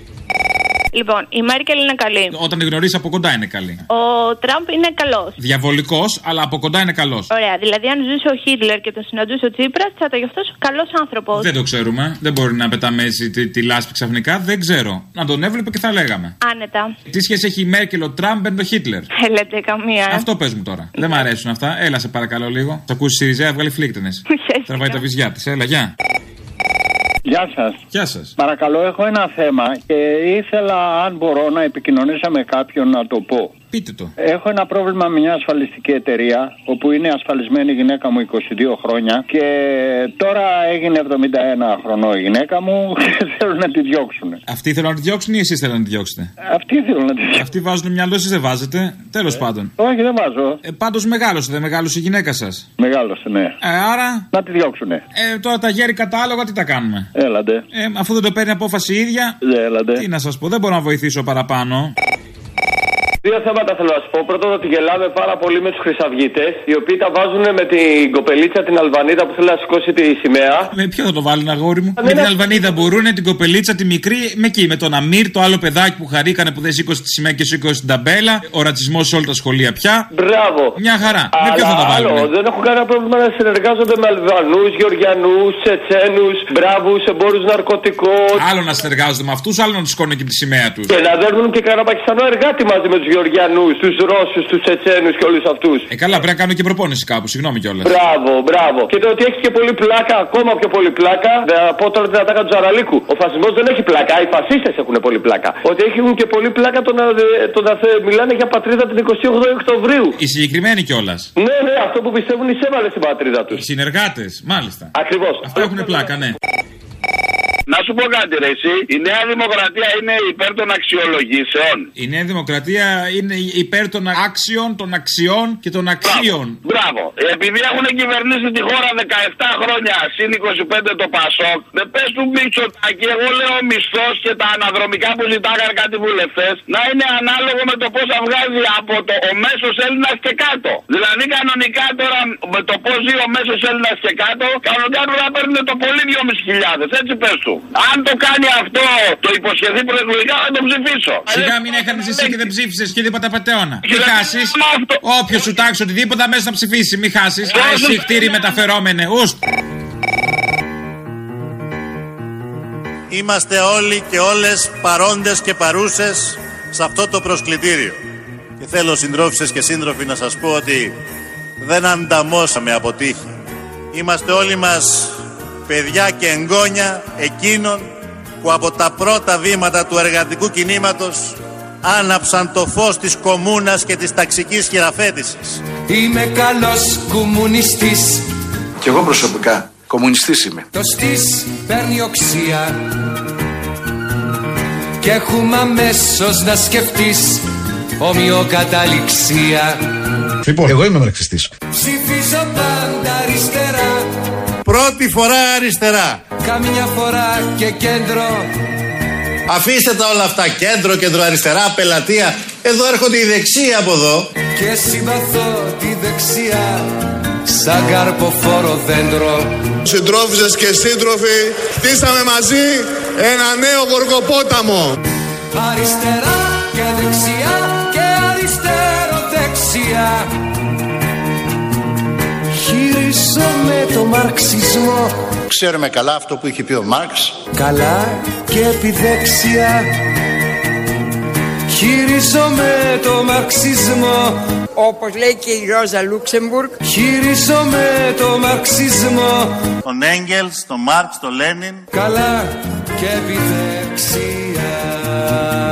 Λοιπόν, η Μέρκελ είναι καλή. Όταν τη γνωρίζει από κοντά είναι καλή. Ο Τραμπ είναι καλός. Διαβολικός, αλλά από κοντά είναι καλός. Ωραία, δηλαδή αν ζούσε ο Χίτλερ και τον συναντούσε ο Τσίπρας, θα ήταν γι' αυτός καλός άνθρωπος. Δεν το ξέρουμε. Δεν μπορεί να πετάμε έτσι τη, τη λάσπη ξαφνικά. Δεν ξέρω. Να τον έβλεπε και θα λέγαμε. Άνετα. Τι σχέση έχει η Μέρκελ, ο Τραμπ με τον Χίτλερ? Δεν λέτε καμία. Αυτό πες μου τώρα. Δεν μ' αρέσουν αυτά. Έλα σε παρακαλώ λίγο. Θα ακούσει η Σιριζέα, βγάλει φλίκτενες. Τραβάει τα βυζιά της. Έλα, γεια. Γεια σας. Γεια σας. Παρακαλώ, έχω ένα θέμα και ήθελα, αν μπορώ, να επικοινωνήσω με κάποιον να το πω. Πείτε το. Έχω ένα πρόβλημα με μια ασφαλιστική εταιρεία, όπου είναι ασφαλισμένη η γυναίκα μου είκοσι δύο χρόνια και τώρα έγινε εβδομήντα ένα χρονών η γυναίκα μου και θέλουν να τη διώξουν. Αυτοί θέλουν να τη διώξουν ή εσείς θέλουν να τη διώξετε? Αυτοί θέλουν να τη διώξουν. Αυτοί βάζουν μυαλό, εσείς δεν βάζετε. Τέλος ε, πάντων. Όχι, δεν βάζω. Ε, πάντως μεγάλωσε, δεν μεγάλωσε η γυναίκα σας? Μεγάλωσε, ναι. Ε, άρα. Να τη διώξουνε. Ε, τώρα τα γέρη κατάλογα τι τα κάνουμε? Έλαντε. Ε, αφού δεν το παίρνει απόφαση η ίδια. Έλαντε. Τι να σας πω, δεν μπορώ να βοηθήσω παραπάνω. Δύο θέματα θέλω να σου πω. Πρώτον, ότι γελάμε πάρα πολύ με τους χρυσαυγίτες, οι οποίοι τα βάζουν με την κοπελίτσα την Αλβανίδα που θέλει να σηκώσει τη σημαία. Με ποιο θα το βάλουν, αγόρι μου? Με την Αλβανίδα μπορούν, την κοπελίτσα τη μικρή, με εκεί, με τον Αμύρ, το άλλο παιδάκι που χαρήκανε που δεν σήκωσε τη σημαία και σήκωσε την ταμπέλα. Ο ρατσισμός σε όλα τα σχολεία πια. Μπράβο. Μια χαρά. Αλλά με ποιο θα το βάλουν? Άλλο, δεν έχω κανένα πρόβλημα να συνεργάζονται με Αλβανούς, Γεωργιανούς, Τσετσένους, μπράβους, εμπόρους ναρκωτικών. Άλλο να συνεργάζονται με αυτούς, άλλο να του σηκώνουν και τη σημαία τους. Και να δέρνουν και κανένα πακιστανό εργάτη μαζί με τους Γεωργιανούς, τους Ρώσους, τους Τσετσένους και όλους αυτούς. Ε, καλά, πρέπει να κάνω και προπόνηση κάπου, συγγνώμη κιόλας. Μπράβο, μπράβο. Και το ότι έχει και πολύ πλάκα, ακόμα πιο πολύ πλάκα, θα πω τώρα την ατάκα του Τζαραλίκου. Ο φασισμός δεν έχει πλάκα, οι φασίστες έχουν πολύ πλάκα. Ότι έχουν και πολύ πλάκα το να, το να μιλάνε για πατρίδα την εικοστή όγδοη Οκτωβρίου. Οι συγκεκριμένοι κιόλας. Ναι, ναι, αυτό που πιστεύουν εισέβαλε στην πατρίδα τους. Οι συνεργάτες, μάλιστα. Ακριβώς. Αυτό έχουν πλάκα, ναι. Να σου πω κάτι, ρε, εσύ. Η Νέα Δημοκρατία είναι υπέρ των αξιολογήσεων. Η Νέα Δημοκρατία είναι υπέρ των άξιων, των αξιών και των αξίων. Μπράβο. Μπράβο. Επειδή έχουν κυβερνήσει τη χώρα δεκαεπτά χρόνια, συν είκοσι πέντε το Πασόκ, δεν πες του Μητσοτάκη, εγώ λέω ο μισθός και τα αναδρομικά που ζητάγαν κάτι βουλευτές να είναι ανάλογο με το πόσα βγάζει από το ο μέσος Έλληνας και κάτω. Δηλαδή κανονικά τώρα με το πώς ζει ο μέσος Έλληνας και κάτω, κανονικά πρέπει να παίρνουν το πολύ δυόμισι χιλιάδες, έτσι πες του. Αν το κάνει αυτό το υποσχεθεί προεκλογικά, θα το ψηφίσω. Σιγά μην έκανες εσύ και δεν ψήφισες και τίποτα πατεώνα. Μην χάσεις. Όποιος σου τάξει οτιδήποτε μέσα να ψηφίσει. Μην χάσεις. Εσύ χτύρι μεταφερόμενε. Ουστ. Είμαστε όλοι και όλες παρόντες και παρούσες σε αυτό το προσκλητήριο. Και θέλω συντρόφισσες και σύντροφοι να σας πω ότι δεν ανταμώσαμε από τύχη. Είμαστε όλοι μας παιδιά και εγγόνια εκείνων που από τα πρώτα βήματα του εργατικού κινήματος άναψαν το φως της κομμούνας και της ταξικής χειραφέτησης. Είμαι καλός κομμουνιστής. Κι εγώ προσωπικά κομμουνιστής είμαι. Το στής παίρνει οξία. και έχουμε αμέσως να σκεφτείς ομοιοκαταληξία. Λοιπόν, εγώ είμαι μαρξιστής. Ψηφίζω πάντα αριστερά. Πρώτη φορά αριστερά. Καμιά φορά και κέντρο. Αφήστε τα όλα αυτά, κέντρο, κέντρο-αριστερά, πελατεία. Εδώ έρχονται οι δεξιοί από εδώ. Και συμπαθώ τη δεξιά σαν καρποφόρο δέντρο. Συντρόφισσες και σύντροφοι, χτίσαμε μαζί ένα νέο γοργοπόταμο. Αριστερά και δεξιά και αριστερό-δεξιά. Χειρίζομαι το μαρξισμό. Ξέρουμε καλά αυτό που είχε πει ο Μάρξ. Καλά και επιδέξια. Χειρίζομαι το μαρξισμό. Όπως λέει και η Ρόζα Λούξεμπουργκ. Χειρίζομαι το μαρξισμό. Τον Έγγελς, τον Μάρξ, τον Λένιν. Καλά και επιδέξια.